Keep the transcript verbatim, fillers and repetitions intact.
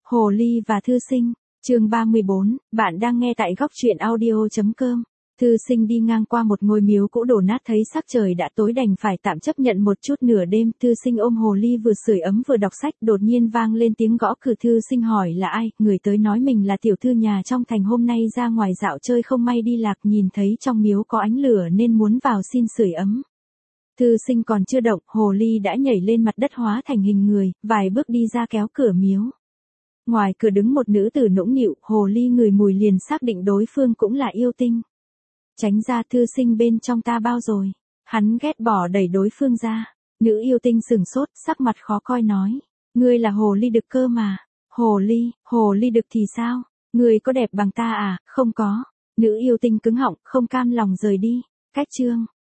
Hồ ly và thư sinh, chương ba mươi bốn, bạn đang nghe tại góc truyện audio.com. Thư sinh đi ngang qua một ngôi miếu cũ đổ nát thấy sắc trời đã tối đành phải tạm chấp nhận một chút nửa đêm. Thư sinh ôm hồ ly vừa sưởi ấm vừa đọc sách, đột nhiên vang lên tiếng gõ cửa. Thư sinh hỏi là ai, người tới nói mình là tiểu thư nhà trong thành, hôm nay ra ngoài dạo chơi không may đi lạc, nhìn thấy trong miếu có ánh lửa nên muốn vào xin sưởi ấm. Thư sinh còn chưa động, hồ ly đã nhảy lên mặt đất hóa thành hình người, vài bước đi ra kéo cửa miếu. Ngoài cửa đứng một nữ tử nũng nịu, hồ ly ngửi mùi liền xác định đối phương cũng là yêu tinh. Tránh ra, thư sinh, bên trong ta bao rồi. Hắn ghét bỏ đẩy đối phương ra. Nữ yêu tinh sửng sốt, sắc mặt khó coi nói. Ngươi là hồ ly đực cơ mà. Hồ ly, hồ ly đực thì sao? Ngươi có đẹp bằng ta à? Không có. Nữ yêu tinh cứng họng, không cam lòng rời đi. Cách chương.